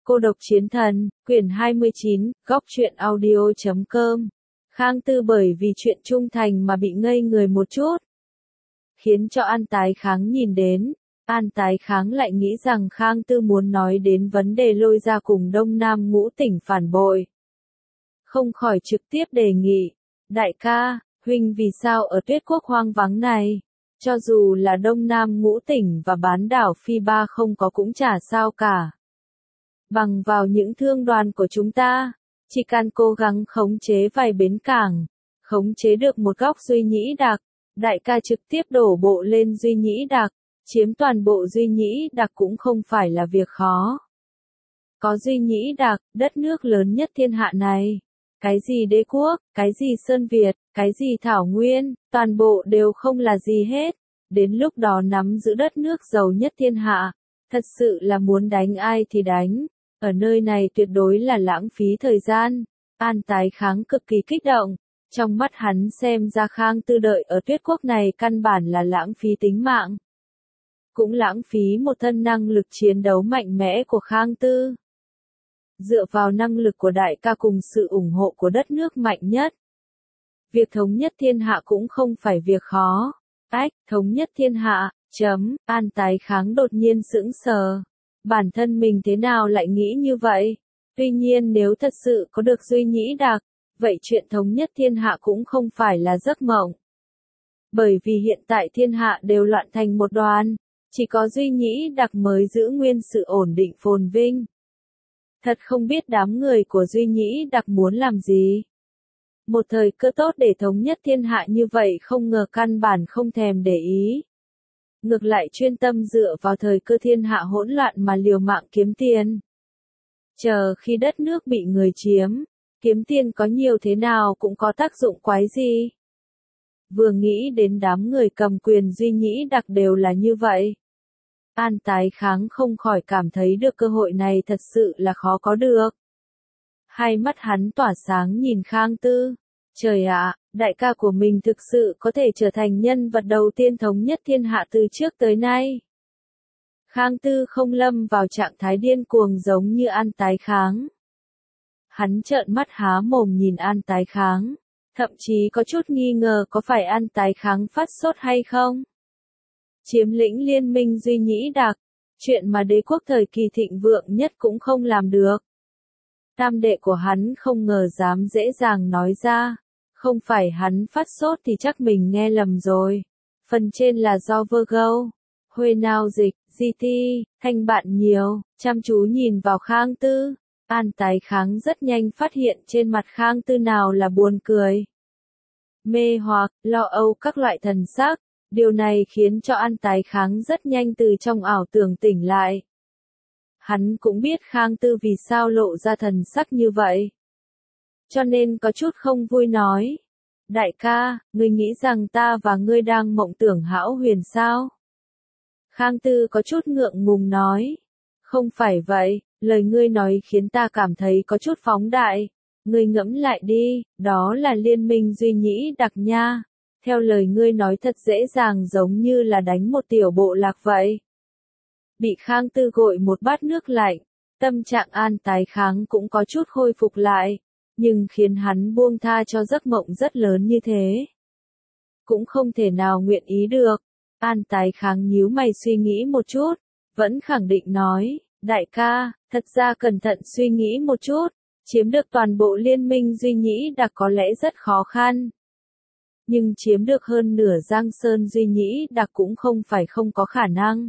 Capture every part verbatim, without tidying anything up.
Cô độc chiến thần, quyển hai mươi chín, góc truyện audio chấm com. Khang Tư bởi vì chuyện trung thành mà bị ngây người một chút. Khiến cho An Tái Kháng nhìn đến, An Tái Kháng lại nghĩ rằng Khang Tư muốn nói đến vấn đề lôi ra cùng Đông Nam ngũ tỉnh phản bội. Không khỏi trực tiếp đề nghị, đại ca, huynh vì sao ở Tuyết Quốc hoang vắng này? Cho dù là Đông Nam ngũ tỉnh và bán đảo Phi Ba không có cũng chả sao cả. Bằng vào những thương đoàn của chúng ta, chỉ cần cố gắng khống chế vài bến cảng, khống chế được một góc Duy Nhĩ Đặc, đại ca trực tiếp đổ bộ lên Duy Nhĩ Đặc, chiếm toàn bộ Duy Nhĩ Đặc cũng không phải là việc khó. Có Duy Nhĩ Đặc, đất nước lớn nhất thiên hạ này, cái gì đế quốc, cái gì Sơn Việt, cái gì Thảo Nguyên, toàn bộ đều không là gì hết, đến lúc đó nắm giữ đất nước giàu nhất thiên hạ, thật sự là muốn đánh ai thì đánh. Ở nơi này tuyệt đối là lãng phí thời gian. An Tái Kháng cực kỳ kích động. Trong mắt hắn xem ra Khang Tư đợi ở Tuyết Quốc này căn bản là lãng phí tính mạng. Cũng lãng phí một thân năng lực chiến đấu mạnh mẽ của Khang Tư. Dựa vào năng lực của đại ca cùng sự ủng hộ của đất nước mạnh nhất. Việc thống nhất thiên hạ cũng không phải việc khó. Ách, thống nhất thiên hạ, chấm, An Tái Kháng đột nhiên sững sờ. Bản thân mình thế nào lại nghĩ như vậy? Tuy nhiên nếu thật sự có được Duy Nhĩ Đặc, vậy chuyện thống nhất thiên hạ cũng không phải là giấc mộng. Bởi vì hiện tại thiên hạ đều loạn thành một đoàn, chỉ có Duy Nhĩ Đặc mới giữ nguyên sự ổn định phồn vinh. Thật không biết đám người của Duy Nhĩ Đặc muốn làm gì. Một thời cơ tốt để thống nhất thiên hạ như vậy không ngờ căn bản không thèm để ý. Ngược lại chuyên tâm dựa vào thời cơ thiên hạ hỗn loạn mà liều mạng kiếm tiền. Chờ khi đất nước bị người chiếm, kiếm tiền có nhiều thế nào cũng có tác dụng quái gì. Vừa nghĩ đến đám người cầm quyền Duy Nhĩ Đặc đều là như vậy. An Tái Kháng không khỏi cảm thấy được cơ hội này thật sự là khó có được. Hai mắt hắn tỏa sáng nhìn Khang Tư. Trời ạ, đại ca của mình thực sự có thể trở thành nhân vật đầu tiên thống nhất thiên hạ từ trước tới nay. Khang Tư không lâm vào trạng thái điên cuồng giống như An Tái Kháng. Hắn trợn mắt há mồm nhìn An Tái Kháng, thậm chí có chút nghi ngờ có phải An Tái Kháng phát sốt hay không. Chiếm lĩnh liên minh Duy Nhĩ Đặc, chuyện mà đế quốc thời kỳ thịnh vượng nhất cũng không làm được. Tam đệ của hắn không ngờ dám dễ dàng nói ra. Không phải hắn phát sốt thì chắc mình nghe lầm rồi. Phần trên là do Virgo. Huê nào dịch, giê tê, thanh bạn nhiều, chăm chú nhìn vào Khang Tư. An Tái Kháng rất nhanh phát hiện trên mặt Khang Tư nào là buồn cười. Mê hoặc, lo âu các loại thần sắc. Điều này khiến cho An Tái Kháng rất nhanh từ trong ảo tưởng tỉnh lại. Hắn cũng biết Khang Tư vì sao lộ ra thần sắc như vậy. Cho nên có chút không vui nói. Đại ca, ngươi nghĩ rằng ta và ngươi đang mộng tưởng hão huyền sao? Khang Tư có chút ngượng ngùng nói. Không phải vậy, lời ngươi nói khiến ta cảm thấy có chút phóng đại. Ngươi ngẫm lại đi, đó là liên minh Duy Nhĩ Đặc nha. Theo lời ngươi nói thật dễ dàng giống như là đánh một tiểu bộ lạc vậy. Bị Khang Tư gội một bát nước lạnh, tâm trạng An Tái Kháng cũng có chút khôi phục lại. Nhưng khiến hắn buông tha cho giấc mộng rất lớn như thế. Cũng không thể nào nguyện ý được. An Tái Kháng nhíu mày suy nghĩ một chút, vẫn khẳng định nói, đại ca, thật ra cẩn thận suy nghĩ một chút, chiếm được toàn bộ liên minh Duy Nhĩ Đặc có lẽ rất khó khăn. Nhưng chiếm được hơn nửa Giang Sơn Duy Nhĩ Đặc cũng không phải không có khả năng.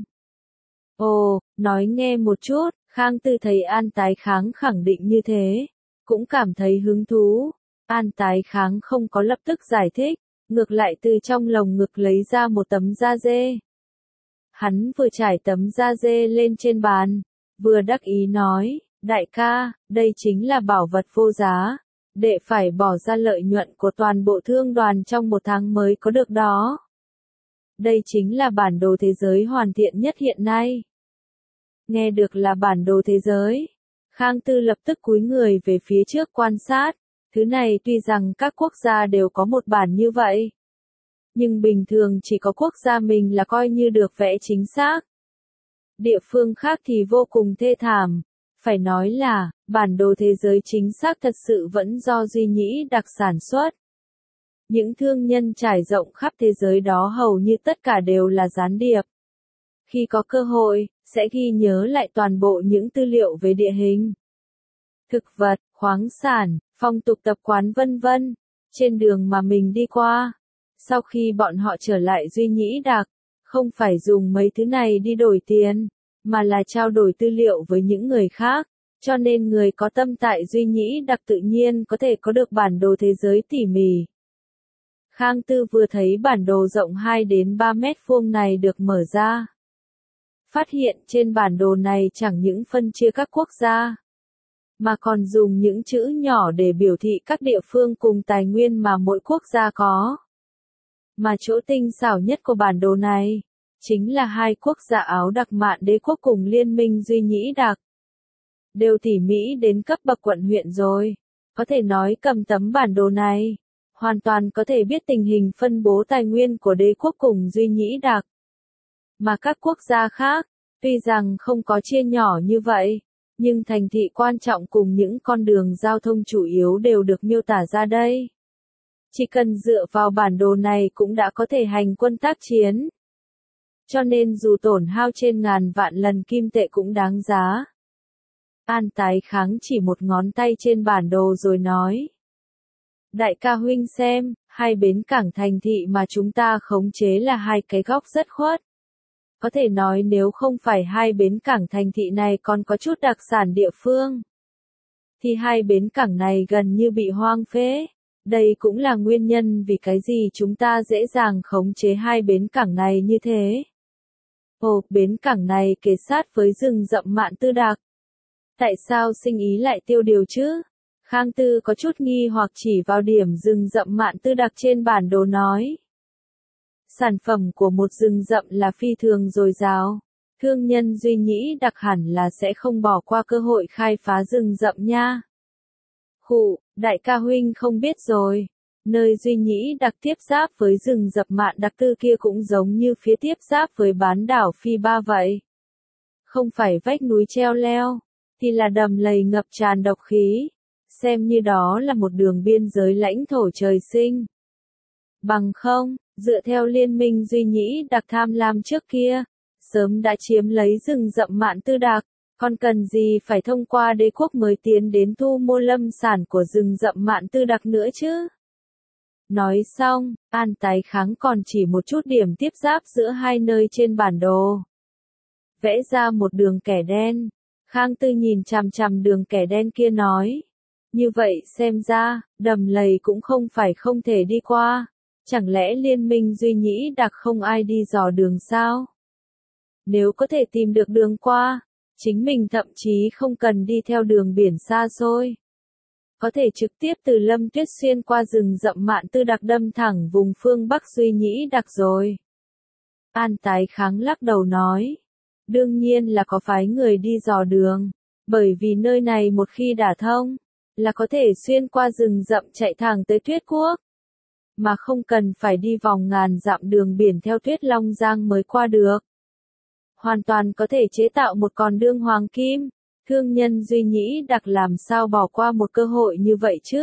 Ồ, nói nghe một chút, Khang Tư thấy An Tái Kháng khẳng định như thế. Cũng cảm thấy hứng thú. An Tái Kháng không có lập tức giải thích, ngược lại từ trong lồng ngực lấy ra một tấm da dê. Hắn vừa trải tấm da dê lên trên bàn, vừa đắc ý nói, đại ca, đây chính là bảo vật vô giá, đệ phải bỏ ra lợi nhuận của toàn bộ thương đoàn trong một tháng mới có được đó. Đây chính là bản đồ thế giới hoàn thiện nhất hiện nay. Nghe được là bản đồ thế giới. Khang Tư lập tức cúi người về phía trước quan sát, thứ này tuy rằng các quốc gia đều có một bản như vậy. Nhưng bình thường chỉ có quốc gia mình là coi như được vẽ chính xác. Địa phương khác thì vô cùng thê thảm, Phải nói là, bản đồ thế giới chính xác thật sự vẫn do Duy Nhĩ Đặc sản xuất. Những thương nhân trải rộng khắp thế giới đó hầu như tất cả đều là gián điệp. Khi có cơ hội, sẽ ghi nhớ lại toàn bộ những tư liệu về địa hình, thực vật, khoáng sản, phong tục tập quán vân vân, trên đường mà mình đi qua. Sau khi bọn họ trở lại Duy Nhĩ Đặc, không phải dùng mấy thứ này đi đổi tiền, mà là trao đổi tư liệu với những người khác, cho nên người có tâm tại Duy Nhĩ Đặc tự nhiên có thể có được bản đồ thế giới tỉ mỉ. Khang Tư vừa thấy bản đồ rộng hai đến ba mét vuông này được mở ra. Phát hiện trên bản đồ này chẳng những phân chia các quốc gia, mà còn dùng những chữ nhỏ để biểu thị các địa phương cùng tài nguyên mà mỗi quốc gia có. Mà chỗ tinh xảo nhất của bản đồ này, chính là hai quốc gia Áo Đặc Mạn Đế quốc cùng Liên minh Duy Nhĩ Đặc. Đều tỉ mỉ đến cấp bậc quận huyện rồi. Có thể nói cầm tấm bản đồ này, hoàn toàn có thể biết tình hình phân bố tài nguyên của đế quốc cùng Duy Nhĩ Đặc. Mà các quốc gia khác, tuy rằng không có chia nhỏ như vậy, nhưng thành thị quan trọng cùng những con đường giao thông chủ yếu đều được miêu tả ra đây. Chỉ cần dựa vào bản đồ này cũng đã có thể hành quân tác chiến. Cho nên dù tổn hao trên ngàn vạn lần kim tệ cũng đáng giá. An Tái Kháng chỉ một ngón tay trên bản đồ rồi nói. Đại ca huynh xem, hai bến cảng thành thị mà chúng ta khống chế là hai cái góc rất khuất. Có thể nói nếu không phải hai bến cảng thành thị này còn có chút đặc sản địa phương, thì hai bến cảng này gần như bị hoang phế. Đây cũng là nguyên nhân vì cái gì chúng ta dễ dàng khống chế hai bến cảng này như thế. Ồ, bến cảng này kề sát với rừng rậm Mạn Tư Đặc. Tại sao sinh ý lại tiêu điều chứ? Khang Tư có chút nghi hoặc chỉ vào điểm rừng rậm Mạn Tư Đặc trên bản đồ nói. Sản phẩm của một rừng rậm là phi thường dồi dào. Thương nhân Duy Nhĩ Đặc hẳn là sẽ không bỏ qua cơ hội khai phá rừng rậm nha. Khụ, đại ca huynh không biết rồi. Nơi Duy Nhĩ Đặc tiếp giáp với rừng rậm Mạn Đặc Tư kia cũng giống như phía tiếp giáp với bán đảo Phi Ba vậy. Không phải vách núi treo leo, thì là đầm lầy ngập tràn độc khí. Xem như đó là một đường biên giới lãnh thổ trời sinh. Bằng không, dựa theo liên minh Duy Nhĩ Đặc tham lam trước kia, sớm đã chiếm lấy rừng rậm Mạn Tư Đặc, còn cần gì phải thông qua đế quốc mới tiến đến thu mua lâm sản của rừng rậm Mạn Tư Đặc nữa chứ? Nói xong, An Tái Kháng còn chỉ một chút điểm tiếp giáp giữa hai nơi trên bản đồ. Vẽ ra một đường kẻ đen. Khang Tư nhìn chằm chằm đường kẻ đen kia nói. Như vậy xem ra, đầm lầy cũng không phải không thể đi qua. Chẳng lẽ liên minh Duy Nhĩ Đặc không ai đi dò đường sao? Nếu có thể tìm được đường qua, chính mình thậm chí không cần đi theo đường biển xa xôi. Có thể trực tiếp từ Lâm Tuyết xuyên qua rừng rậm Mạn Tư Đặc đâm thẳng vùng phương Bắc Duy Nhĩ Đặc rồi. An Tái Kháng lắc đầu nói. Đương nhiên là có phái người đi dò đường, bởi vì nơi này một khi đả thông, là có thể xuyên qua rừng rậm chạy thẳng tới Tuyết Quốc. Mà không cần phải đi vòng ngàn dặm đường biển theo Tuyết Long Giang mới qua được. Hoàn toàn có thể chế tạo một con đường hoàng kim. Thương nhân Duy Nhĩ Đặc làm sao bỏ qua một cơ hội như vậy chứ?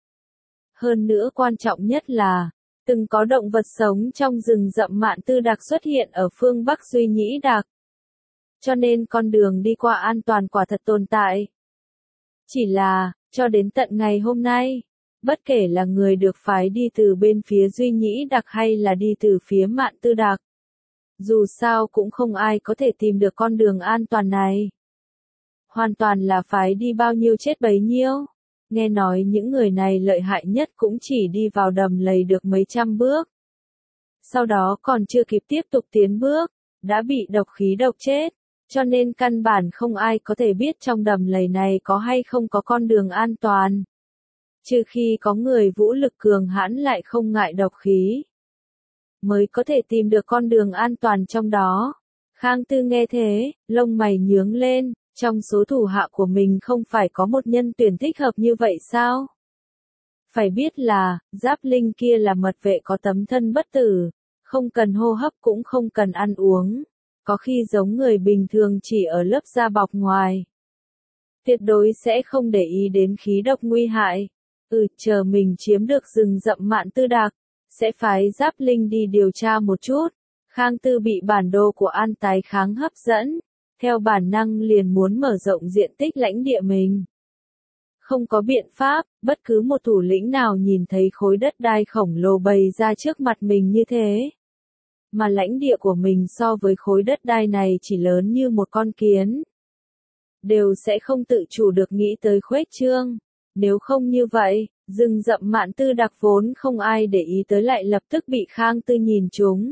Hơn nữa quan trọng nhất là, từng có động vật sống trong rừng rậm Mạn Tư Đặc xuất hiện ở phương Bắc Duy Nhĩ Đặc. Cho nên con đường đi qua an toàn quả thật tồn tại. Chỉ là, cho đến tận ngày hôm nay, bất kể là người được phái đi từ bên phía Duy Nhĩ Đặc hay là đi từ phía Mạn Tư Đặc, dù sao cũng không ai có thể tìm được con đường an toàn này. Hoàn toàn là phái đi bao nhiêu chết bấy nhiêu. Nghe nói những người này lợi hại nhất cũng chỉ đi vào đầm lầy được mấy trăm bước. Sau đó còn chưa kịp tiếp tục tiến bước, đã bị độc khí độc chết. Cho nên căn bản không ai có thể biết trong đầm lầy này có hay không có con đường an toàn. Trừ khi có người vũ lực cường hãn lại không ngại độc khí, mới có thể tìm được con đường an toàn trong đó. Khang Tư nghe thế, lông mày nhướng lên, trong số thủ hạ của mình không phải có một nhân tuyển thích hợp như vậy sao? Phải biết là, Giáp Linh kia là mật vệ có tấm thân bất tử, không cần hô hấp cũng không cần ăn uống, có khi giống người bình thường chỉ ở lớp da bọc ngoài. Tuyệt đối sẽ không để ý đến khí độc nguy hại. Ừ, chờ mình chiếm được rừng rậm Mạn Tư Đạc, sẽ phái Giáp Linh đi điều tra một chút. Khang Tư bị bản đồ của An Tái Kháng hấp dẫn, theo bản năng liền muốn mở rộng diện tích lãnh địa mình. Không có biện pháp, bất cứ một thủ lĩnh nào nhìn thấy khối đất đai khổng lồ bày ra trước mặt mình như thế. Mà lãnh địa của mình so với khối đất đai này chỉ lớn như một con kiến. Đều sẽ không tự chủ được nghĩ tới khuếch trương. Nếu không như vậy, rừng rậm Mạn Tư Đạc vốn không ai để ý tới lại lập tức bị Khang Tư nhìn trúng.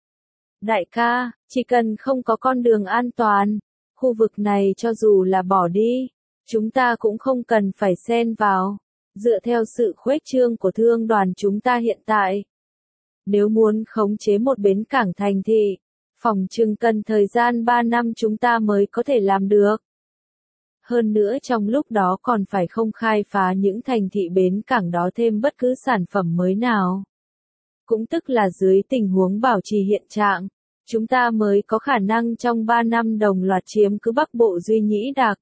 Đại ca, chỉ cần không có con đường an toàn, khu vực này cho dù là bỏ đi, chúng ta cũng không cần phải xen vào. Dựa theo sự khuếch trương của thương đoàn chúng ta hiện tại, nếu muốn khống chế một bến cảng thành thị, phỏng chừng cần thời gian ba năm chúng ta mới có thể làm được. Hơn nữa trong lúc đó còn phải không khai phá những thành thị bến cảng đó thêm bất cứ sản phẩm mới nào. Cũng tức là dưới tình huống bảo trì hiện trạng, chúng ta mới có khả năng trong ba năm đồng loạt chiếm cứ Bắc Bộ Duy Nhĩ Đạc.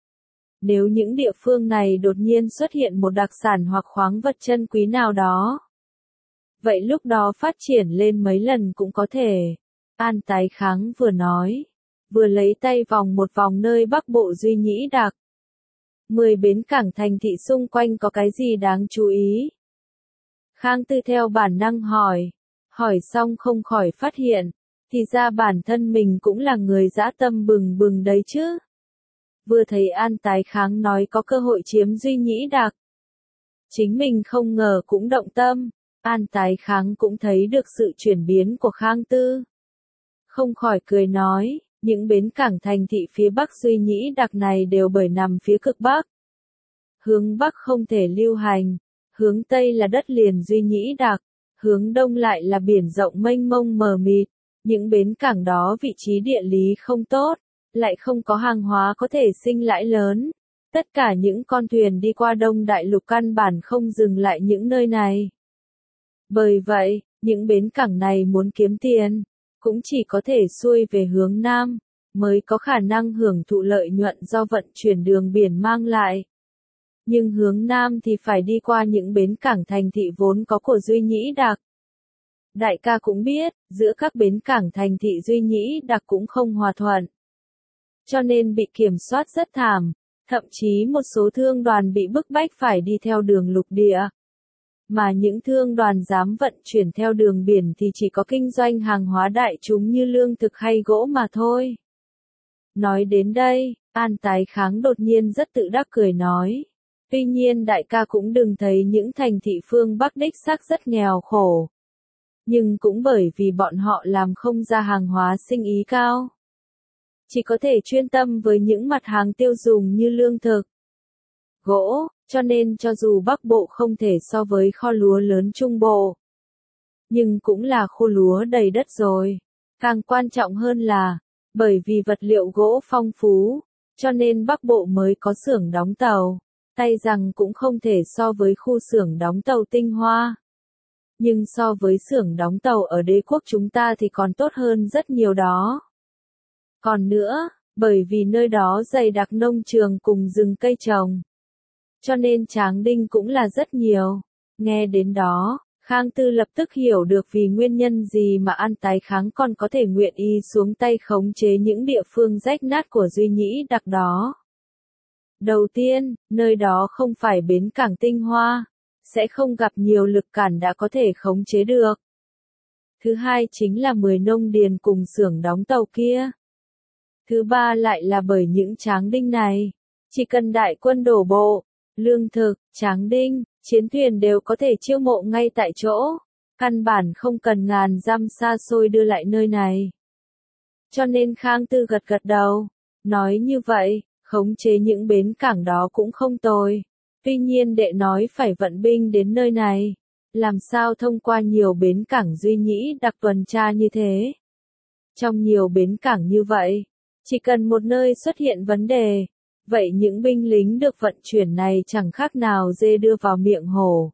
Nếu những địa phương này đột nhiên xuất hiện một đặc sản hoặc khoáng vật chân quý nào đó, vậy lúc đó phát triển lên mấy lần cũng có thể. An Tái Kháng vừa nói, vừa lấy tay vòng một vòng nơi Bắc Bộ Duy Nhĩ Đạc. Mười bến cảng thành thị xung quanh có cái gì đáng chú ý? Khang Tư theo bản năng hỏi, hỏi xong không khỏi phát hiện, thì ra bản thân mình cũng là người dã tâm bừng bừng đấy chứ. Vừa thấy An Tái Kháng nói có cơ hội chiếm Duy Nhĩ Đạc, chính mình không ngờ cũng động tâm. An Tái Kháng cũng thấy được sự chuyển biến của Khang Tư. Không khỏi cười nói, những bến cảng thành thị phía Bắc Duy Nhĩ Đạc này đều bởi nằm phía cực Bắc. Hướng Bắc không thể lưu hành, hướng Tây là đất liền Duy Nhĩ Đạc, hướng Đông lại là biển rộng mênh mông mờ mịt. Những bến cảng đó vị trí địa lý không tốt, lại không có hàng hóa có thể sinh lãi lớn. Tất cả những con thuyền đi qua Đông Đại Lục căn bản không dừng lại những nơi này. Bởi vậy, những bến cảng này muốn kiếm tiền, cũng chỉ có thể xuôi về hướng Nam, mới có khả năng hưởng thụ lợi nhuận do vận chuyển đường biển mang lại. Nhưng hướng Nam thì phải đi qua những bến cảng thành thị vốn có của Duy Nhĩ Đạc. Đại ca cũng biết, giữa các bến cảng thành thị Duy Nhĩ Đạc cũng không hòa thuận. Cho nên bị kiểm soát rất thảm, thậm chí một số thương đoàn bị bức bách phải đi theo đường lục địa. Mà những thương đoàn dám vận chuyển theo đường biển thì chỉ có kinh doanh hàng hóa đại chúng như lương thực hay gỗ mà thôi. Nói đến đây, An Tái Kháng đột nhiên rất tự đắc cười nói. Tuy nhiên đại ca cũng đừng thấy những thành thị phương Bắc đích xác rất nghèo khổ. Nhưng cũng bởi vì bọn họ làm không ra hàng hóa sinh ý cao. Chỉ có thể chuyên tâm với những mặt hàng tiêu dùng như lương thực, gỗ, cho nên cho dù Bắc Bộ không thể so với kho lúa lớn Trung Bộ, nhưng cũng là khu lúa đầy đất rồi. Càng quan trọng hơn là, bởi vì vật liệu gỗ phong phú, cho nên Bắc Bộ mới có xưởng đóng tàu. Tay rằng cũng không thể so với khu xưởng đóng tàu Tinh Hoa. Nhưng so với xưởng đóng tàu ở đế quốc chúng ta thì còn tốt hơn rất nhiều đó. Còn nữa, bởi vì nơi đó dày đặc nông trường cùng rừng cây trồng, cho nên tráng đinh cũng là rất nhiều. Nghe đến đó, Khang Tư lập tức hiểu được vì nguyên nhân gì mà An Tái Kháng còn có thể nguyện ý xuống tay khống chế những địa phương rách nát của Duy Nhĩ Đạc đó. Đầu tiên, nơi đó không phải bến cảng Tinh Hoa, sẽ không gặp nhiều lực cản đã có thể khống chế được. Thứ hai chính là mười nông điền cùng xưởng đóng tàu kia. Thứ ba lại là bởi những tráng đinh này, chỉ cần đại quân đổ bộ, lương thực, tráng đinh, chiến thuyền đều có thể chiêu mộ ngay tại chỗ, căn bản không cần ngàn dặm xa xôi đưa lại nơi này. Cho nên Khang Tư gật gật đầu, nói như vậy, khống chế những bến cảng đó cũng không tồi. Tuy nhiên đệ nói phải vận binh đến nơi này, làm sao thông qua nhiều bến cảng Duy Nhĩ Đạc tuần tra như thế. Trong nhiều bến cảng như vậy, chỉ cần một nơi xuất hiện vấn đề, vậy những binh lính được vận chuyển này chẳng khác nào dê đưa vào miệng hổ.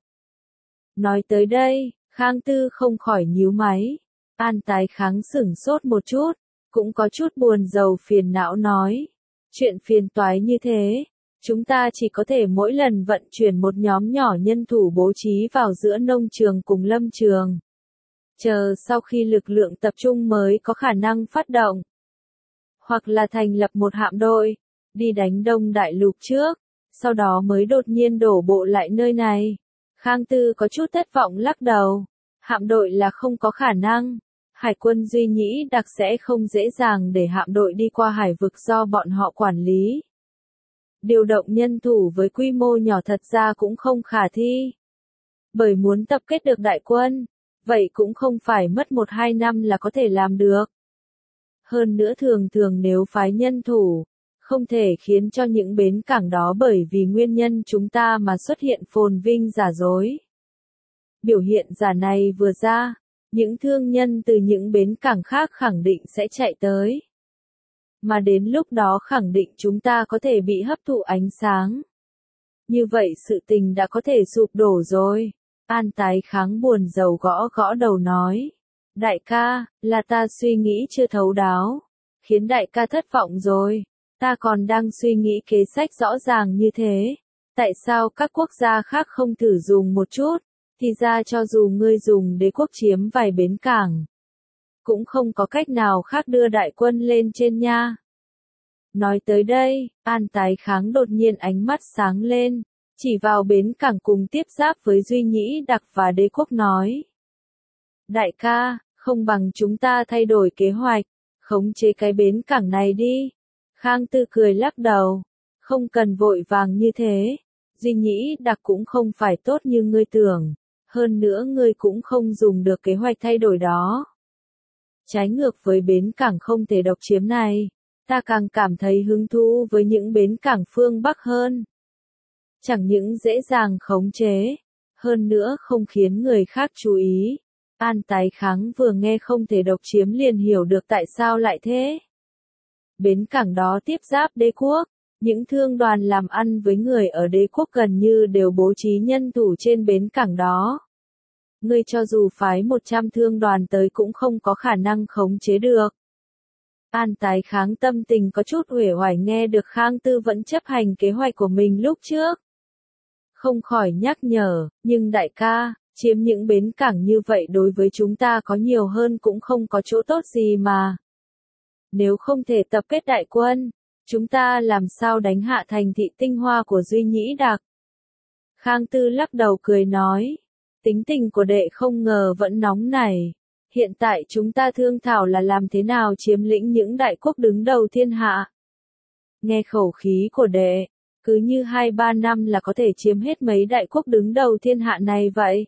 Nói tới đây, Khang Tư không khỏi nhíu máy. An Tái Kháng sửng sốt một chút, cũng có chút buồn rầu phiền não nói. Chuyện phiền toái như thế, Chúng ta chỉ có thể mỗi lần vận chuyển một nhóm nhỏ nhân thủ bố trí vào giữa nông trường cùng lâm trường. Chờ sau khi lực lượng tập trung mới có khả năng phát động. Hoặc là thành lập một hạm đội, đi đánh Đông Đại Lục trước, sau đó mới đột nhiên đổ bộ lại nơi này. Khang Tư có chút thất vọng lắc đầu. Hạm đội là không có khả năng. Hải quân Duy Nhĩ Đặc sẽ không dễ dàng để hạm đội đi qua hải vực do bọn họ quản lý. Điều động nhân thủ với quy mô nhỏ thật ra cũng không khả thi. Bởi muốn tập kết được đại quân, vậy cũng không phải mất một hai năm là có thể làm được. Hơn nữa thường thường nếu phái nhân thủ, không thể khiến cho những bến cảng đó bởi vì nguyên nhân chúng ta mà xuất hiện phồn vinh giả dối. Biểu hiện giả này vừa ra, những thương nhân từ những bến cảng khác khẳng định sẽ chạy tới. Mà đến lúc đó khẳng định chúng ta có thể bị hấp thụ ánh sáng. Như vậy sự tình đã có thể sụp đổ rồi. An Tái Kháng buồn rầu gõ gõ đầu nói. Đại ca, là ta suy nghĩ chưa thấu đáo. Khiến đại ca thất vọng rồi. Ta còn đang suy nghĩ kế sách rõ ràng như thế. Tại sao các quốc gia khác không thử dùng một chút? Thì ra cho dù ngươi dùng đế quốc chiếm vài bến cảng, cũng không có cách nào khác đưa đại quân lên trên nha. Nói tới đây, An Tái Kháng đột nhiên ánh mắt sáng lên, chỉ vào bến cảng cùng tiếp giáp với Duy Nhĩ Đặc và đế quốc nói. Đại ca, không bằng chúng ta thay đổi kế hoạch, khống chế cái bến cảng này đi. Khang Tư cười lắc đầu, không cần vội vàng như thế, Duy Nhĩ Đặc cũng không phải tốt như ngươi tưởng, hơn nữa ngươi cũng không dùng được kế hoạch thay đổi đó. Trái ngược với bến cảng không thể độc chiếm này, ta càng cảm thấy hứng thú với những bến cảng phương Bắc hơn. Chẳng những dễ dàng khống chế, hơn nữa không khiến người khác chú ý. An Tái Kháng vừa nghe không thể độc chiếm liền hiểu được tại sao lại thế. Bến cảng đó tiếp giáp đế quốc, những thương đoàn làm ăn với người ở đế quốc gần như đều bố trí nhân thủ trên bến cảng đó. Ngươi cho dù phái một trăm thương đoàn tới cũng không có khả năng khống chế được. An Tái Kháng tâm tình có chút uể oải nghe được Khang Tư vẫn chấp hành kế hoạch của mình lúc trước. Không khỏi nhắc nhở, nhưng đại ca, chiếm những bến cảng như vậy đối với chúng ta có nhiều hơn cũng không có chỗ tốt gì mà. Nếu không thể tập kết đại quân, chúng ta làm sao đánh hạ thành thị tinh hoa của Duy Nhĩ Đặc? Khang Tư lắc đầu cười nói, tính tình của đệ không ngờ vẫn nóng nảy. Hiện tại chúng ta thương thảo là làm thế nào chiếm lĩnh những đại quốc đứng đầu thiên hạ. Nghe khẩu khí của đệ, cứ như hai ba năm là có thể chiếm hết mấy đại quốc đứng đầu thiên hạ này vậy.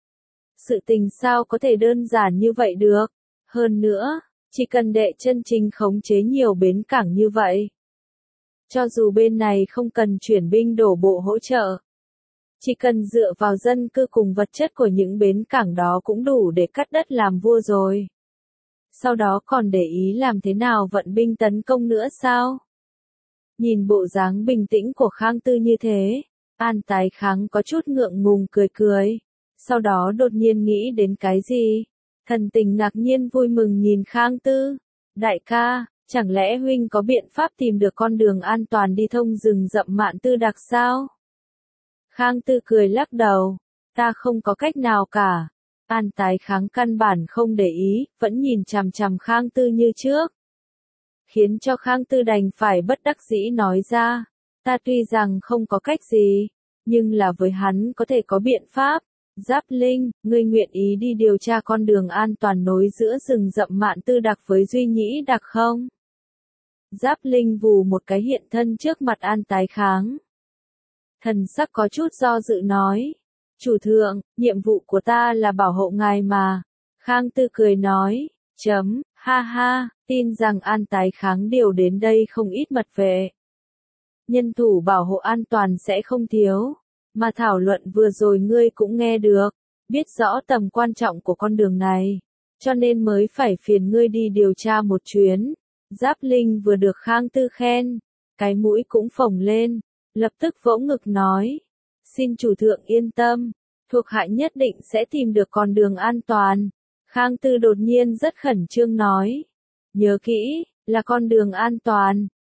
Sự tình sao có thể đơn giản như vậy được? Hơn nữa, chỉ cần đệ chân chính khống chế nhiều bến cảng như vậy. Cho dù bên này không cần chuyển binh đổ bộ hỗ trợ. Chỉ cần dựa vào dân cư cùng vật chất của những bến cảng đó cũng đủ để cắt đất làm vua rồi. Sau đó còn để ý làm thế nào vận binh tấn công nữa sao? Nhìn bộ dáng bình tĩnh của Khang Tư như thế, An Tái Kháng có chút ngượng ngùng cười cười. Sau đó đột nhiên nghĩ đến cái gì? Thần tình ngạc nhiên vui mừng nhìn Khang Tư. Đại ca, chẳng lẽ huynh có biện pháp tìm được con đường an toàn đi thông rừng rậm Mạn Tư Đặc sao? Khang Tư cười lắc đầu. Ta không có cách nào cả. An Tái Kháng căn bản không để ý, vẫn nhìn chằm chằm Khang Tư như trước. Khiến cho Khang Tư đành phải bất đắc dĩ nói ra. Ta tuy rằng không có cách gì, nhưng là với hắn có thể có biện pháp. Giáp Linh, ngươi nguyện ý đi điều tra con đường an toàn nối giữa rừng rậm Mạn Tư Đặc với Duy Nhĩ Đặc không? Giáp Linh vù một cái hiện thân trước mặt An Tái Kháng. Thần sắc có chút do dự nói. Chủ thượng, nhiệm vụ của ta là bảo hộ ngài mà. Khang Tư cười nói. Chấm, ha ha, tin rằng An Tái Kháng điều đến đây không ít mật vệ. Nhân thủ bảo hộ an toàn sẽ không thiếu. Mà thảo luận vừa rồi ngươi cũng nghe được. Biết rõ tầm quan trọng của con đường này. Cho nên mới phải phiền ngươi đi điều tra một chuyến. Giáp Linh vừa được Khang Tư khen. Cái mũi cũng phồng lên. Lập tức vỗ ngực nói. Xin chủ thượng yên tâm. Thuộc hạ nhất định sẽ tìm được con đường an toàn. Khang Tư đột nhiên rất khẩn trương nói. Nhớ kỹ, là con đường an toàn.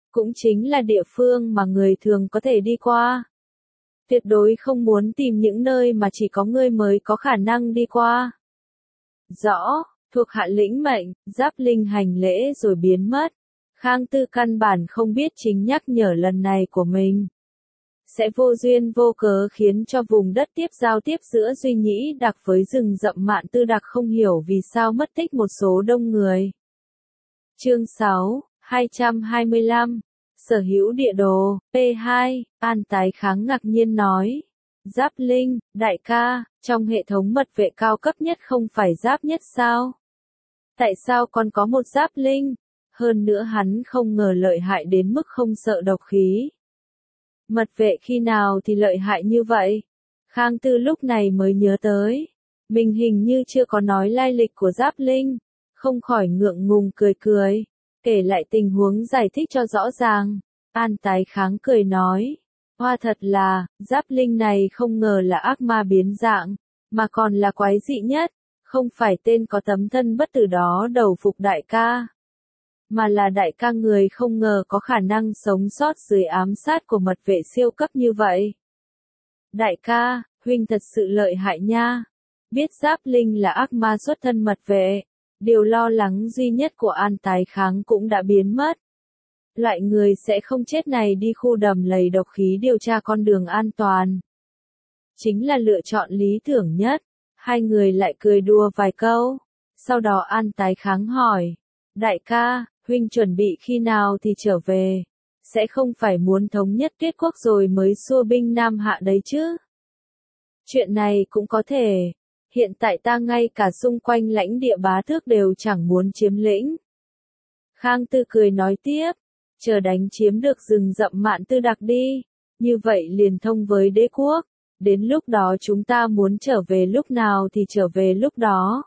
cũng chính là địa phương mà người thường có thể đi qua. Tuyệt đối không muốn tìm những nơi mà chỉ có ngươi mới có khả năng đi qua. Rõ, thuộc hạ lĩnh mệnh, Giáp Linh hành lễ rồi biến mất. Khang Tư căn bản không biết chính nhắc nhở lần này của mình sẽ vô duyên vô cớ khiến cho vùng đất tiếp giao tiếp giữa Duy Nhĩ Đặc với rừng rậm Mạn Tư Đặc không hiểu vì sao mất tích một số đông người. Chương sáu, hai trăm hai mươi lăm, Sở hữu địa đồ, P hai, An Tái Kháng ngạc nhiên nói. Giáp Linh, đại ca, trong hệ thống mật vệ cao cấp nhất không phải Giáp nhất sao? Tại sao còn có một Giáp Linh? Hơn nữa hắn không ngờ lợi hại đến mức không sợ độc khí. Mật vệ khi nào thì lợi hại như vậy? Khang Tư lúc này mới nhớ tới. Mình hình như chưa có nói lai lịch của Giáp Linh. Không khỏi ngượng ngùng cười cười. Kể lại tình huống giải thích cho rõ ràng. An Tái Kháng cười nói. Hoa thật là, Giáp Linh này không ngờ là ác ma biến dạng. Mà còn là quái dị nhất. Không phải tên có tấm thân bất tử đó đầu phục đại ca. Mà là đại ca người không ngờ có khả năng sống sót dưới ám sát của mật vệ siêu cấp như vậy. Đại ca, huynh thật sự lợi hại nha. Biết Giáp Linh là ác ma xuất thân mật vệ, điều lo lắng duy nhất của An Tái Kháng cũng đã biến mất. Loại người sẽ không chết này đi khu đầm lầy độc khí điều tra con đường an toàn. Chính là lựa chọn lý tưởng nhất. Hai người lại cười đùa vài câu. Sau đó An Tái Kháng hỏi. Đại ca, huynh chuẩn bị khi nào thì trở về? Sẽ không phải muốn thống nhất kết quốc rồi mới xua binh Nam Hạ đấy chứ? Chuyện này cũng có thể. Hiện tại ta ngay cả xung quanh lãnh địa bá tước đều chẳng muốn chiếm lĩnh. Khang Tư cười nói tiếp. Chờ đánh chiếm được rừng rậm Mạn Tư Đặc đi. Như vậy liền thông với đế quốc. Đến lúc đó chúng ta muốn trở về lúc nào thì trở về lúc đó.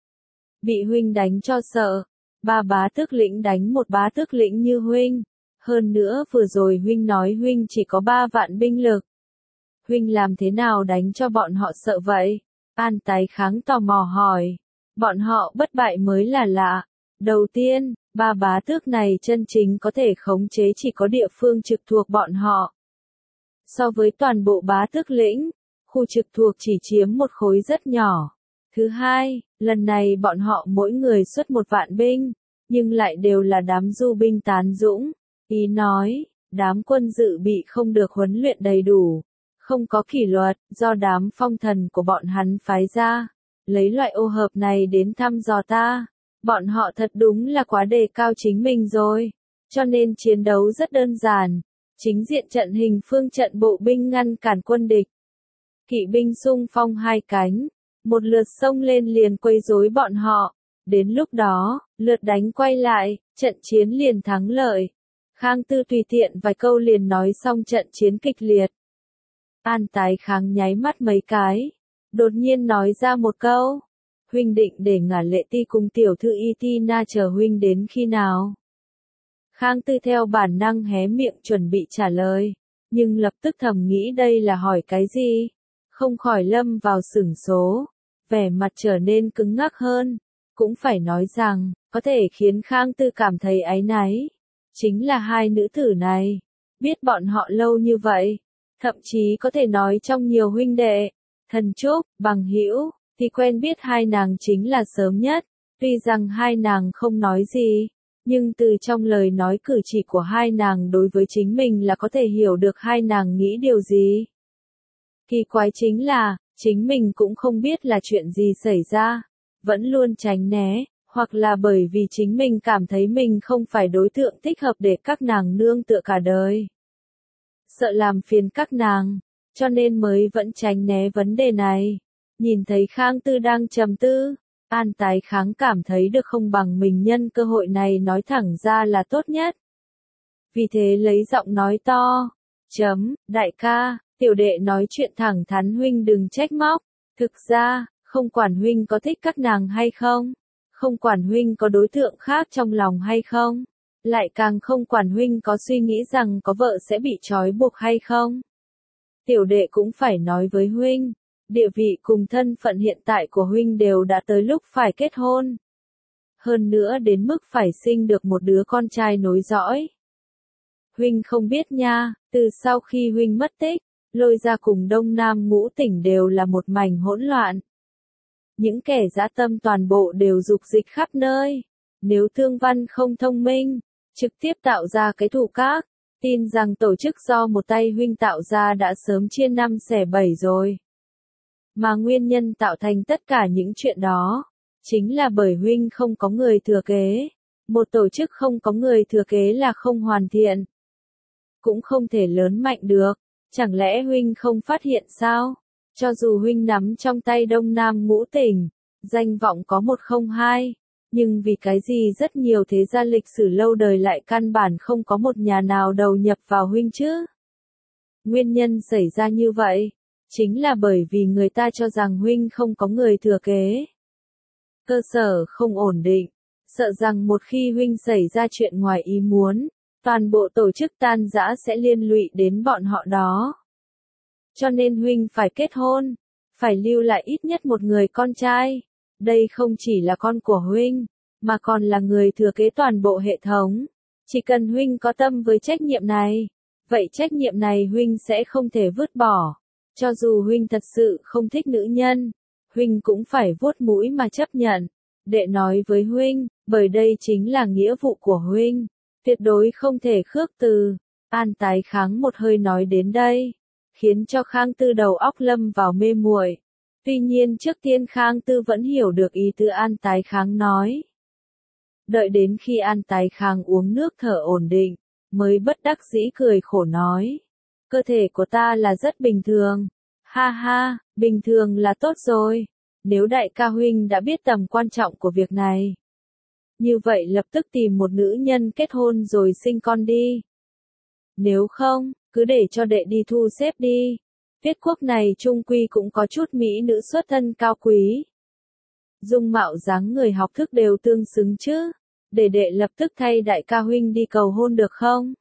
Bị huynh đánh cho sợ. Ba bá tước lĩnh đánh một bá tước lĩnh như huynh. Hơn nữa vừa rồi huynh nói huynh chỉ có ba vạn binh lực. Huynh làm thế nào đánh cho bọn họ sợ vậy? An Tái Kháng tò mò hỏi. Bọn họ bất bại mới là lạ. Đầu tiên, ba bá tước này chân chính có thể khống chế chỉ có địa phương trực thuộc bọn họ. So với toàn bộ bá tước lĩnh, khu trực thuộc chỉ chiếm một khối rất nhỏ. Thứ hai, lần này bọn họ mỗi người xuất một vạn binh, nhưng lại đều là đám du binh tán dũng. Ý nói, đám quân dự bị không được huấn luyện đầy đủ, không có kỷ luật, do đám phong thần của bọn hắn phái ra, lấy loại ô hợp này đến thăm dò ta. Bọn họ thật đúng là quá đề cao chính mình rồi, cho nên chiến đấu rất đơn giản. Chính diện trận hình phương trận bộ binh ngăn cản quân địch. Kỵ binh xung phong hai cánh, một lượt xông lên liền quấy rối bọn họ. Đến lúc đó, lượt đánh quay lại, trận chiến liền thắng lợi. Khang Tư tùy tiện vài câu liền nói xong trận chiến kịch liệt. An Tái Kháng nháy mắt mấy cái, đột nhiên nói ra một câu. Huynh định để Ngả Lệ Ti cùng tiểu thư Y Ti Na chờ huynh đến khi nào? Khang Tư theo bản năng hé miệng chuẩn bị trả lời, nhưng lập tức thầm nghĩ đây là hỏi cái gì? Không khỏi lâm vào sửng số, vẻ mặt trở nên cứng ngắc hơn. Cũng phải nói rằng, có thể khiến Khang Tư cảm thấy áy náy. Chính là hai nữ tử này, biết bọn họ lâu như vậy, thậm chí có thể nói trong nhiều huynh đệ, thân chúc, bằng hữu thì quen biết hai nàng chính là sớm nhất. Tuy rằng hai nàng không nói gì, nhưng từ trong lời nói cử chỉ của hai nàng đối với chính mình là có thể hiểu được hai nàng nghĩ điều gì. Kỳ quái chính là, chính mình cũng không biết là chuyện gì xảy ra, vẫn luôn tránh né, hoặc là bởi vì chính mình cảm thấy mình không phải đối tượng thích hợp để các nàng nương tựa cả đời. Sợ làm phiền các nàng, cho nên mới vẫn tránh né vấn đề này. Nhìn thấy Khang Tư đang trầm tư, An Tái Kháng cảm thấy được không bằng mình nhân cơ hội này nói thẳng ra là tốt nhất. Vì thế lấy giọng nói to, chấm, đại ca, tiểu đệ nói chuyện thẳng thắn huynh đừng trách móc. Thực ra, không quản huynh có thích các nàng hay không, không quản huynh có đối tượng khác trong lòng hay không, lại càng không quản huynh có suy nghĩ rằng có vợ sẽ bị trói buộc hay không. Tiểu đệ cũng phải nói với huynh. Địa vị cùng thân phận hiện tại của huynh đều đã tới lúc phải kết hôn. Hơn nữa đến mức phải sinh được một đứa con trai nối dõi. Huynh không biết nha, từ sau khi Huynh mất tích, Lôi gia cùng Đông Nam ngũ tỉnh đều là một mảnh hỗn loạn. Những kẻ dã tâm toàn bộ đều dục dịch khắp nơi. Nếu Thương Văn không thông minh, trực tiếp tạo ra cái thủ các, tin rằng tổ chức do một tay Huynh tạo ra đã sớm chia năm xẻ bảy rồi. Mà nguyên nhân tạo thành tất cả những chuyện đó, chính là bởi Huynh không có người thừa kế. Một tổ chức không có người thừa kế là không hoàn thiện, cũng không thể lớn mạnh được. Chẳng lẽ Huynh không phát hiện sao? Cho dù Huynh nắm trong tay Đông Nam ngũ tỉnh, danh vọng có một không hai, nhưng vì cái gì rất nhiều thế gia lịch sử lâu đời lại căn bản không có một nhà nào đầu nhập vào Huynh chứ? Nguyên nhân xảy ra như vậy, chính là bởi vì người ta cho rằng Huynh không có người thừa kế. Cơ sở không ổn định, sợ rằng một khi Huynh xảy ra chuyện ngoài ý muốn, toàn bộ tổ chức tan rã sẽ liên lụy đến bọn họ đó. Cho nên Huynh phải kết hôn, phải lưu lại ít nhất một người con trai. Đây không chỉ là con của Huynh, mà còn là người thừa kế toàn bộ hệ thống. Chỉ cần Huynh có tâm với trách nhiệm này, vậy trách nhiệm này Huynh sẽ không thể vứt bỏ. Cho dù Huynh thật sự không thích nữ nhân, Huynh cũng phải vuốt mũi mà chấp nhận. Đệ nói với Huynh, bởi đây chính là nghĩa vụ của Huynh, tuyệt đối không thể khước từ. An Tái Kháng một hơi nói đến đây, khiến cho Khang Tư đầu óc lâm vào mê muội. Tuy nhiên trước tiên Khang Tư vẫn hiểu được ý tứ An Tái Kháng nói. Đợi đến khi An Tái Kháng uống nước thở ổn định, mới bất đắc dĩ cười khổ nói. Cơ thể của ta là rất bình thường. Ha ha, bình thường là tốt rồi. Nếu đại ca Huynh đã biết tầm quan trọng của việc này, như vậy lập tức tìm một nữ nhân kết hôn rồi sinh con đi. Nếu không, cứ để cho đệ đi thu xếp đi. Viết quốc này trung quy cũng có chút mỹ nữ xuất thân cao quý. Dung mạo dáng người học thức đều tương xứng chứ. Để đệ lập tức thay đại ca Huynh đi cầu hôn được không?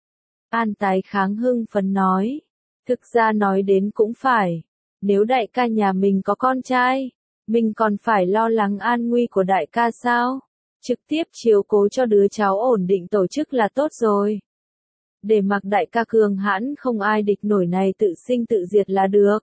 An Tái Kháng hưng phấn nói. Thực ra nói đến cũng phải. Nếu đại ca nhà mình có con trai, mình còn phải lo lắng an nguy của đại ca sao? Trực tiếp chiếu cố cho đứa cháu ổn định tổ chức là tốt rồi. Để mặc đại ca cường hãn không ai địch nổi này tự sinh tự diệt là được.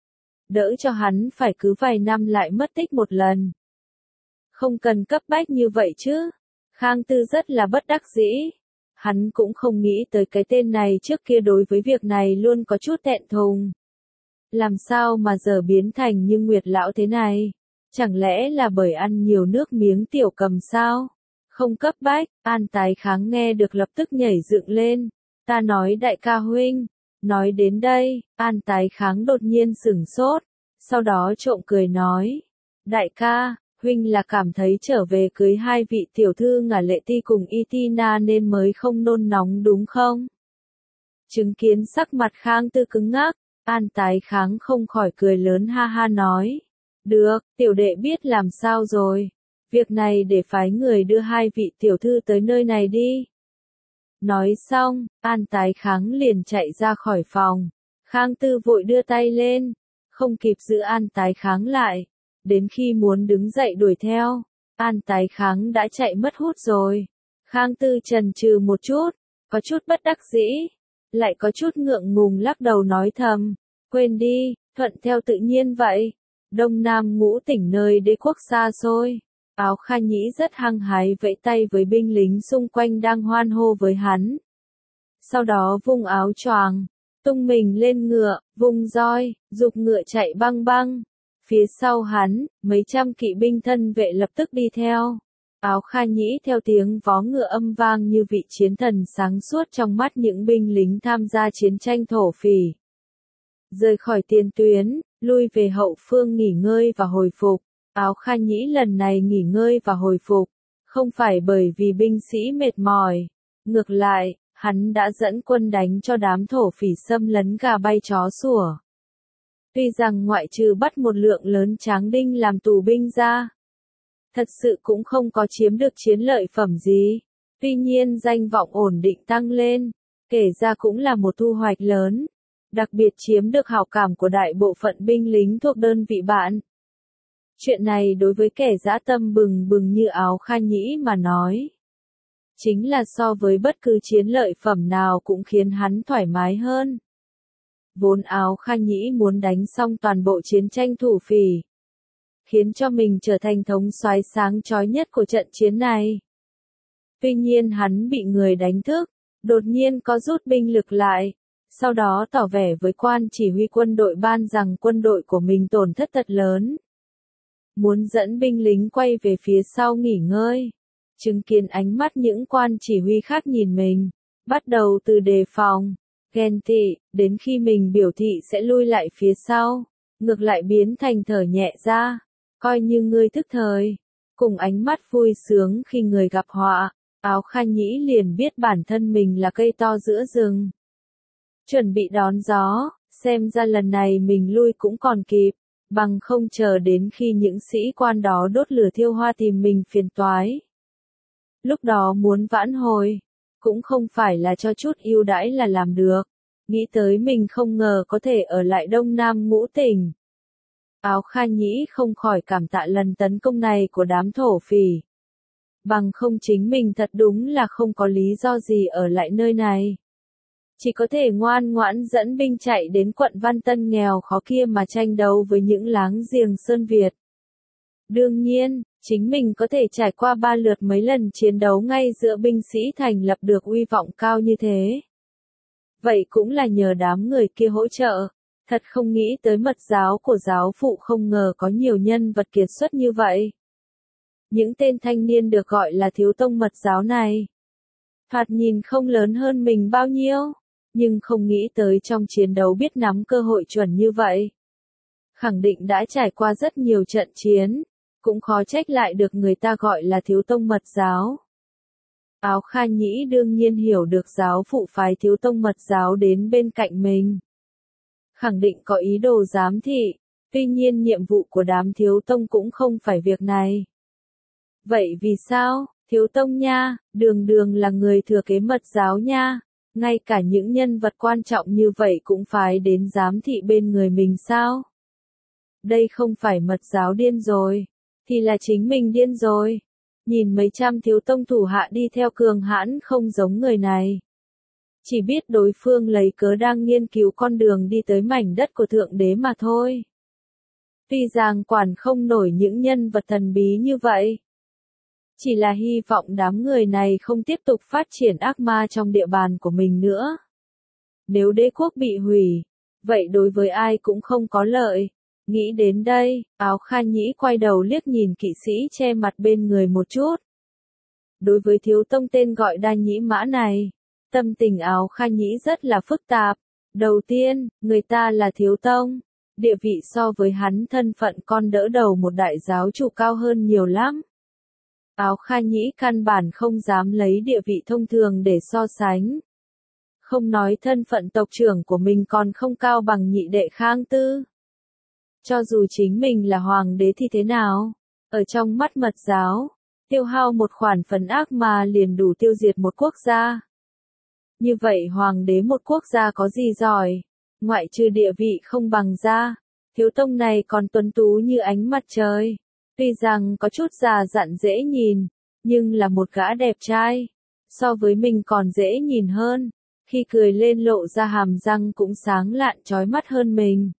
Đỡ cho hắn phải cứ vài năm lại mất tích một lần. Không cần cấp bách như vậy chứ. Khang Tư rất là bất đắc dĩ. Hắn cũng không nghĩ tới cái tên này trước kia đối với việc này luôn có chút thẹn thùng. Làm sao mà giờ biến thành như Nguyệt lão thế này? Chẳng lẽ là bởi ăn nhiều nước miếng tiểu cầm sao? Không cấp bách, An Tái Kháng nghe được lập tức nhảy dựng lên. Ta nói đại ca Huynh. Nói đến đây, An Tái Kháng đột nhiên sửng sốt. Sau đó trộm cười nói. Đại ca, Huynh là cảm thấy trở về cưới hai vị tiểu thư Ngả Lệ Ti cùng Y Tina nên mới không nôn nóng đúng không? Chứng kiến sắc mặt Khang Tư cứng ngắc, An Tái Kháng không khỏi cười lớn ha ha nói. Được, tiểu đệ biết làm sao rồi. Việc này để phái người đưa hai vị tiểu thư tới nơi này đi. Nói xong, An Tái Kháng liền chạy ra khỏi phòng. Khang Tư vội đưa tay lên, không kịp giữ An Tái Kháng lại. Đến khi muốn đứng dậy đuổi theo, An Tái Kháng đã chạy mất hút rồi. Khang Tư chần chừ một chút, có chút bất đắc dĩ, lại có chút ngượng ngùng lắc đầu nói thầm. Quên đi, thuận theo tự nhiên vậy. Đông Nam ngũ tỉnh nơi đế quốc xa xôi. Áo Kha Nhĩ rất hăng hái vẫy tay với binh lính xung quanh đang hoan hô với hắn. Sau đó vung áo choàng, tung mình lên ngựa, vung roi, giục ngựa chạy băng băng. Phía sau hắn, mấy trăm kỵ binh thân vệ lập tức đi theo. Áo Kha Nhĩ theo tiếng vó ngựa âm vang như vị chiến thần sáng suốt trong mắt những binh lính tham gia chiến tranh thổ phỉ. Rời khỏi tiền tuyến, lui về hậu phương nghỉ ngơi và hồi phục. Áo Kha Nhĩ lần này nghỉ ngơi và hồi phục, không phải bởi vì binh sĩ mệt mỏi. Ngược lại, hắn đã dẫn quân đánh cho đám thổ phỉ xâm lấn gà bay chó sủa. Tuy rằng ngoại trừ bắt một lượng lớn tráng đinh làm tù binh ra, thật sự cũng không có chiếm được chiến lợi phẩm gì. Tuy nhiên danh vọng ổn định tăng lên, kể ra cũng là một thu hoạch lớn. Đặc biệt chiếm được hảo cảm của đại bộ phận binh lính thuộc đơn vị bạn. Chuyện này đối với kẻ dã tâm bừng bừng như Áo Kha Nhĩ mà nói, chính là so với bất cứ chiến lợi phẩm nào cũng khiến hắn thoải mái hơn. Vốn Áo Kha Nhĩ muốn đánh xong toàn bộ chiến tranh thổ phỉ, khiến cho mình trở thành thống soái sáng chói nhất của trận chiến này. Tuy nhiên hắn bị người đánh thức, đột nhiên có rút binh lực lại, sau đó tỏ vẻ với quan chỉ huy quân đội ban rằng quân đội của mình tổn thất thật lớn. Muốn dẫn binh lính quay về phía sau nghỉ ngơi. Chứng kiến ánh mắt những quan chỉ huy khác nhìn mình, bắt đầu từ đề phòng, ghen tị, đến khi mình biểu thị sẽ lui lại phía sau, ngược lại biến thành thở nhẹ ra, coi như ngươi thức thời, cùng ánh mắt vui sướng khi người gặp họa, Áo Kha Nhĩ liền biết bản thân mình là cây to giữa rừng. Chuẩn bị đón gió, xem ra lần này mình lui cũng còn kịp, bằng không chờ đến khi những sĩ quan đó đốt lửa thiêu hoa tìm mình phiền toái. Lúc đó muốn vãn hồi, cũng không phải là cho chút ưu đãi là làm được, nghĩ tới mình không ngờ có thể ở lại Đông Nam ngũ tỉnh. Áo Kha Nhĩ không khỏi cảm tạ lần tấn công này của đám thổ phỉ. Bằng không chính mình thật đúng là không có lý do gì ở lại nơi này. Chỉ có thể ngoan ngoãn dẫn binh chạy đến quận Văn Tân nghèo khó kia mà tranh đấu với những láng giềng Sơn Việt. Đương nhiên, chính mình có thể trải qua ba lượt mấy lần chiến đấu ngay giữa binh sĩ thành lập được uy vọng cao như thế. Vậy cũng là nhờ đám người kia hỗ trợ, thật không nghĩ tới mật giáo của giáo phụ không ngờ có nhiều nhân vật kiệt xuất như vậy. Những tên thanh niên được gọi là thiếu tông mật giáo này, thoạt nhìn không lớn hơn mình bao nhiêu, nhưng không nghĩ tới trong chiến đấu biết nắm cơ hội chuẩn như vậy. Khẳng định đã trải qua rất nhiều trận chiến, cũng khó trách lại được người ta gọi là thiếu tông mật giáo. Áo Kha Nhĩ đương nhiên hiểu được giáo phụ phái thiếu tông mật giáo đến bên cạnh mình. Khẳng định có ý đồ giám thị, tuy nhiên nhiệm vụ của đám thiếu tông cũng không phải việc này. Vậy vì sao, thiếu tông nha, đường đường là người thừa kế mật giáo nha, ngay cả những nhân vật quan trọng như vậy cũng phái đến giám thị bên người mình sao? Đây không phải mật giáo điên rồi, thì là chính mình điên rồi. Nhìn mấy trăm thiếu tông thủ hạ đi theo cường hãn không giống người này. Chỉ biết đối phương lấy cớ đang nghiên cứu con đường đi tới mảnh đất của thượng đế mà thôi. Tuy rằng quản không nổi những nhân vật thần bí như vậy. Chỉ là hy vọng đám người này không tiếp tục phát triển ác ma trong địa bàn của mình nữa. Nếu đế quốc bị hủy, vậy đối với ai cũng không có lợi. Nghĩ đến đây, Áo Kha Nhĩ quay đầu liếc nhìn kỵ sĩ che mặt bên người một chút. Đối với thiếu tông tên gọi Đa Nhĩ Mã này, tâm tình Áo Kha Nhĩ rất là phức tạp. Đầu tiên, người ta là thiếu tông, địa vị so với hắn thân phận con đỡ đầu một đại giáo chủ cao hơn nhiều lắm. Áo Kha Nhĩ căn bản không dám lấy địa vị thông thường để so sánh. Không nói thân phận tộc trưởng của mình còn không cao bằng nhị đệ Khang Tư. Cho dù chính mình là hoàng đế thì thế nào? Ở trong mắt mật giáo, tiêu hao một khoản phần ác mà liền đủ tiêu diệt một quốc gia. Như vậy hoàng đế một quốc gia có gì giỏi? Ngoại trừ địa vị không bằng ra, thiếu tông này còn tuấn tú như ánh mặt trời. Tuy rằng có chút già dặn dễ nhìn, nhưng là một gã đẹp trai. So với mình còn dễ nhìn hơn, khi cười lên lộ ra hàm răng cũng sáng lạn chói mắt hơn mình.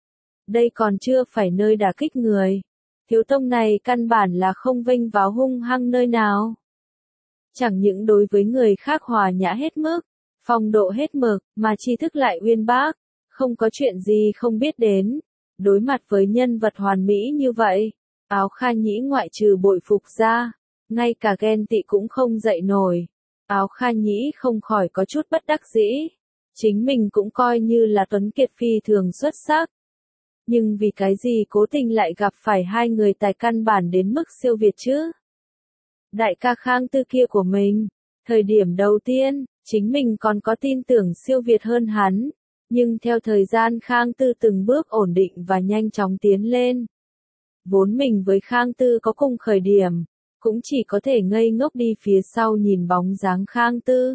Đây còn chưa phải nơi đả kích người. Thiếu tông này căn bản là không vênh váo hung hăng nơi nào. Chẳng những đối với người khác hòa nhã hết mức, phong độ hết mực, mà tri thức lại uyên bác, không có chuyện gì không biết đến. Đối mặt với nhân vật hoàn mỹ như vậy, Áo Kha Nhĩ ngoại trừ bội phục ra, ngay cả ghen tị cũng không dậy nổi. Áo Kha Nhĩ không khỏi có chút bất đắc dĩ. Chính mình cũng coi như là tuấn kiệt phi thường xuất sắc. Nhưng vì cái gì cố tình lại gặp phải hai người tài căn bản đến mức siêu việt chứ? Đại ca Khang Tư kia của mình, thời điểm đầu tiên, chính mình còn có tin tưởng siêu việt hơn hắn. Nhưng theo thời gian Khang Tư từng bước ổn định và nhanh chóng tiến lên. Vốn mình với Khang Tư có cùng khởi điểm, cũng chỉ có thể ngây ngốc đi phía sau nhìn bóng dáng Khang Tư.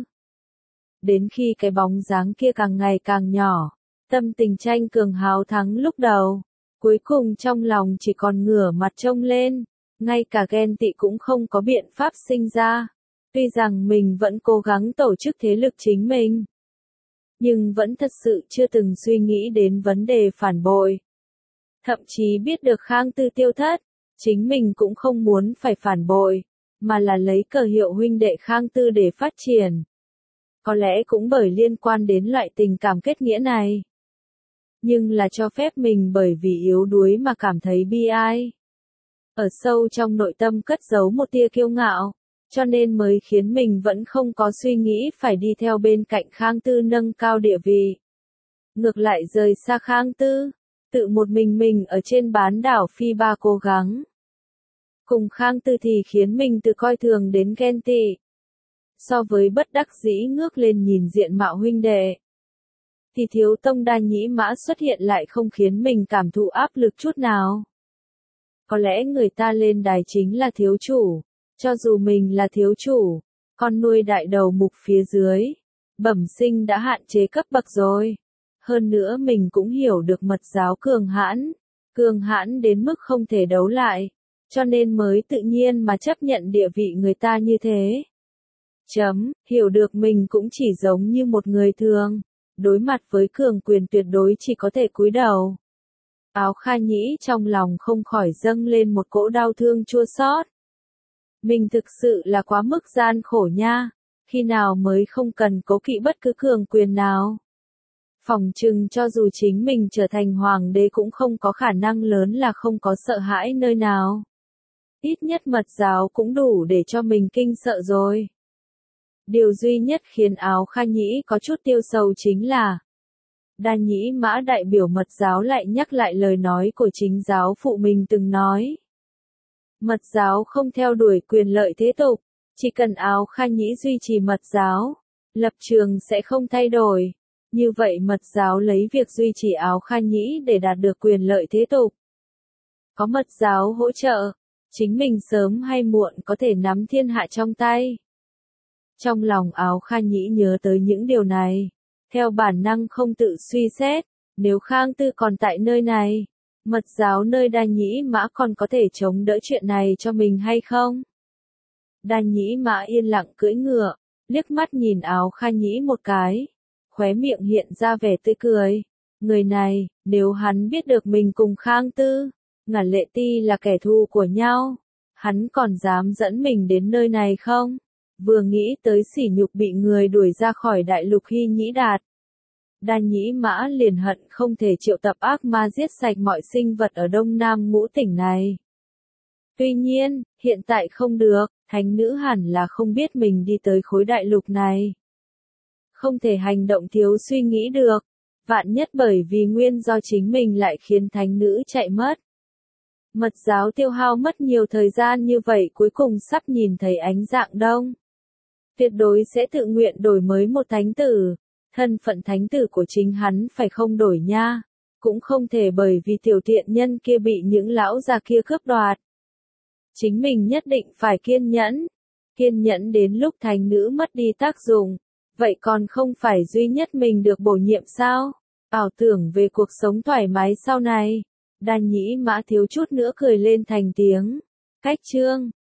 Đến khi cái bóng dáng kia càng ngày càng nhỏ, tâm tình tranh cường hào thắng lúc đầu, cuối cùng trong lòng chỉ còn ngửa mặt trông lên, ngay cả ghen tị cũng không có biện pháp sinh ra. Tuy rằng mình vẫn cố gắng tổ chức thế lực chính mình, nhưng vẫn thật sự chưa từng suy nghĩ đến vấn đề phản bội. Thậm chí biết được Khang Tư tiêu thất, chính mình cũng không muốn phải phản bội, mà là lấy cờ hiệu huynh đệ Khang Tư để phát triển. Có lẽ cũng bởi liên quan đến loại tình cảm kết nghĩa này. Nhưng là cho phép mình bởi vì yếu đuối mà cảm thấy bi ai. Ở sâu trong nội tâm cất giấu một tia kiêu ngạo, cho nên mới khiến mình vẫn không có suy nghĩ phải đi theo bên cạnh Khang Tư nâng cao địa vị. Ngược lại rời xa Khang Tư, tự một mình mình ở trên bán đảo Phi Ba cố gắng. Cùng Khang Tư thì khiến mình tự coi thường đến ghen tị. So với bất đắc dĩ ngước lên nhìn diện mạo huynh đệ, thì thiếu tông đa nhĩ mã xuất hiện lại không khiến mình cảm thụ áp lực chút nào. Có lẽ người ta lên đài chính là thiếu chủ, cho dù mình là thiếu chủ, con nuôi đại đầu mục phía dưới, bẩm sinh đã hạn chế cấp bậc rồi. Hơn nữa mình cũng hiểu được mật giáo cường hãn, cường hãn đến mức không thể đấu lại, cho nên mới tự nhiên mà chấp nhận địa vị người ta như thế. Chấm, hiểu được mình cũng chỉ giống như một người thường, đối mặt với cường quyền tuyệt đối chỉ có thể cúi đầu. Áo Kha Nhĩ trong lòng không khỏi dâng lên một cỗ đau thương chua xót. Mình thực sự là quá mức gian khổ nha, khi nào mới không cần cố kỵ bất cứ cường quyền nào. Phỏng chừng cho dù chính mình trở thành hoàng đế cũng không có khả năng lớn là không có sợ hãi nơi nào. Ít nhất mật giáo cũng đủ để cho mình kinh sợ rồi. Điều duy nhất khiến Áo Kha Nhĩ có chút tiêu sầu chính là Đa Nhĩ Mã đại biểu mật giáo lại nhắc lại lời nói của chính giáo phụ mình từng nói. Mật giáo không theo đuổi quyền lợi thế tục, chỉ cần Áo Kha Nhĩ duy trì mật giáo, lập trường sẽ không thay đổi. Như vậy mật giáo lấy việc duy trì Áo Kha Nhĩ để đạt được quyền lợi thế tục. Có mật giáo hỗ trợ, chính mình sớm hay muộn có thể nắm thiên hạ trong tay. Trong lòng Áo Kha Nhĩ nhớ tới những điều này, theo bản năng không tự suy xét, nếu Khang Tư còn tại nơi này, mật giáo nơi Đa Nhĩ Mã còn có thể chống đỡ chuyện này cho mình hay không? Đa Nhĩ Mã yên lặng cưỡi ngựa, liếc mắt nhìn Áo Kha Nhĩ một cái, khóe miệng hiện ra vẻ tươi cười. Người này, nếu hắn biết được mình cùng Khang Tư, Ngả Lệ Ti là kẻ thù của nhau, hắn còn dám dẫn mình đến nơi này không? Vừa nghĩ tới sỉ nhục bị người đuổi ra khỏi đại lục Hy Nhĩ Đạt, Đa Nhĩ Mã liền hận không thể triệu tập ác ma giết sạch mọi sinh vật ở Đông Nam ngũ tỉnh này. Tuy nhiên, hiện tại không được, thánh nữ hẳn là không biết mình đi tới khối đại lục này. Không thể hành động thiếu suy nghĩ được, vạn nhất bởi vì nguyên do chính mình lại khiến thánh nữ chạy mất. Mật giáo tiêu hao mất nhiều thời gian như vậy cuối cùng sắp nhìn thấy ánh dạng đông. Tuyệt đối sẽ tự nguyện đổi mới một thánh tử, thân phận thánh tử của chính hắn phải không đổi nha, cũng không thể bởi vì tiểu tiện nhân kia bị những lão già kia cướp đoạt. Chính mình nhất định phải kiên nhẫn, kiên nhẫn đến lúc thánh nữ mất đi tác dụng, vậy còn không phải duy nhất mình được bổ nhiệm sao? Ảo tưởng về cuộc sống thoải mái sau này, Đa Nhĩ Mã thiếu chút nữa cười lên thành tiếng. Cách chương